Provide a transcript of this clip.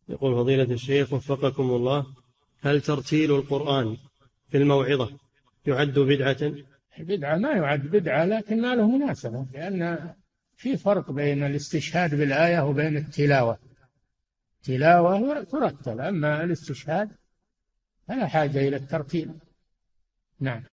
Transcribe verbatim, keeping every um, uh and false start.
يقول فضيلة الشيخ وفقكم الله، هل ترتيل القرآن في الموعظة يعد بدعة؟ بدعة ما يعد بدعة، لكن ما له مناسبة، لأن في فرق بين الاستشهاد بالآية وبين التلاوة. تلاوة ترتل، أما الاستشهاد فلا حاجة إلى الترتيل. نعم.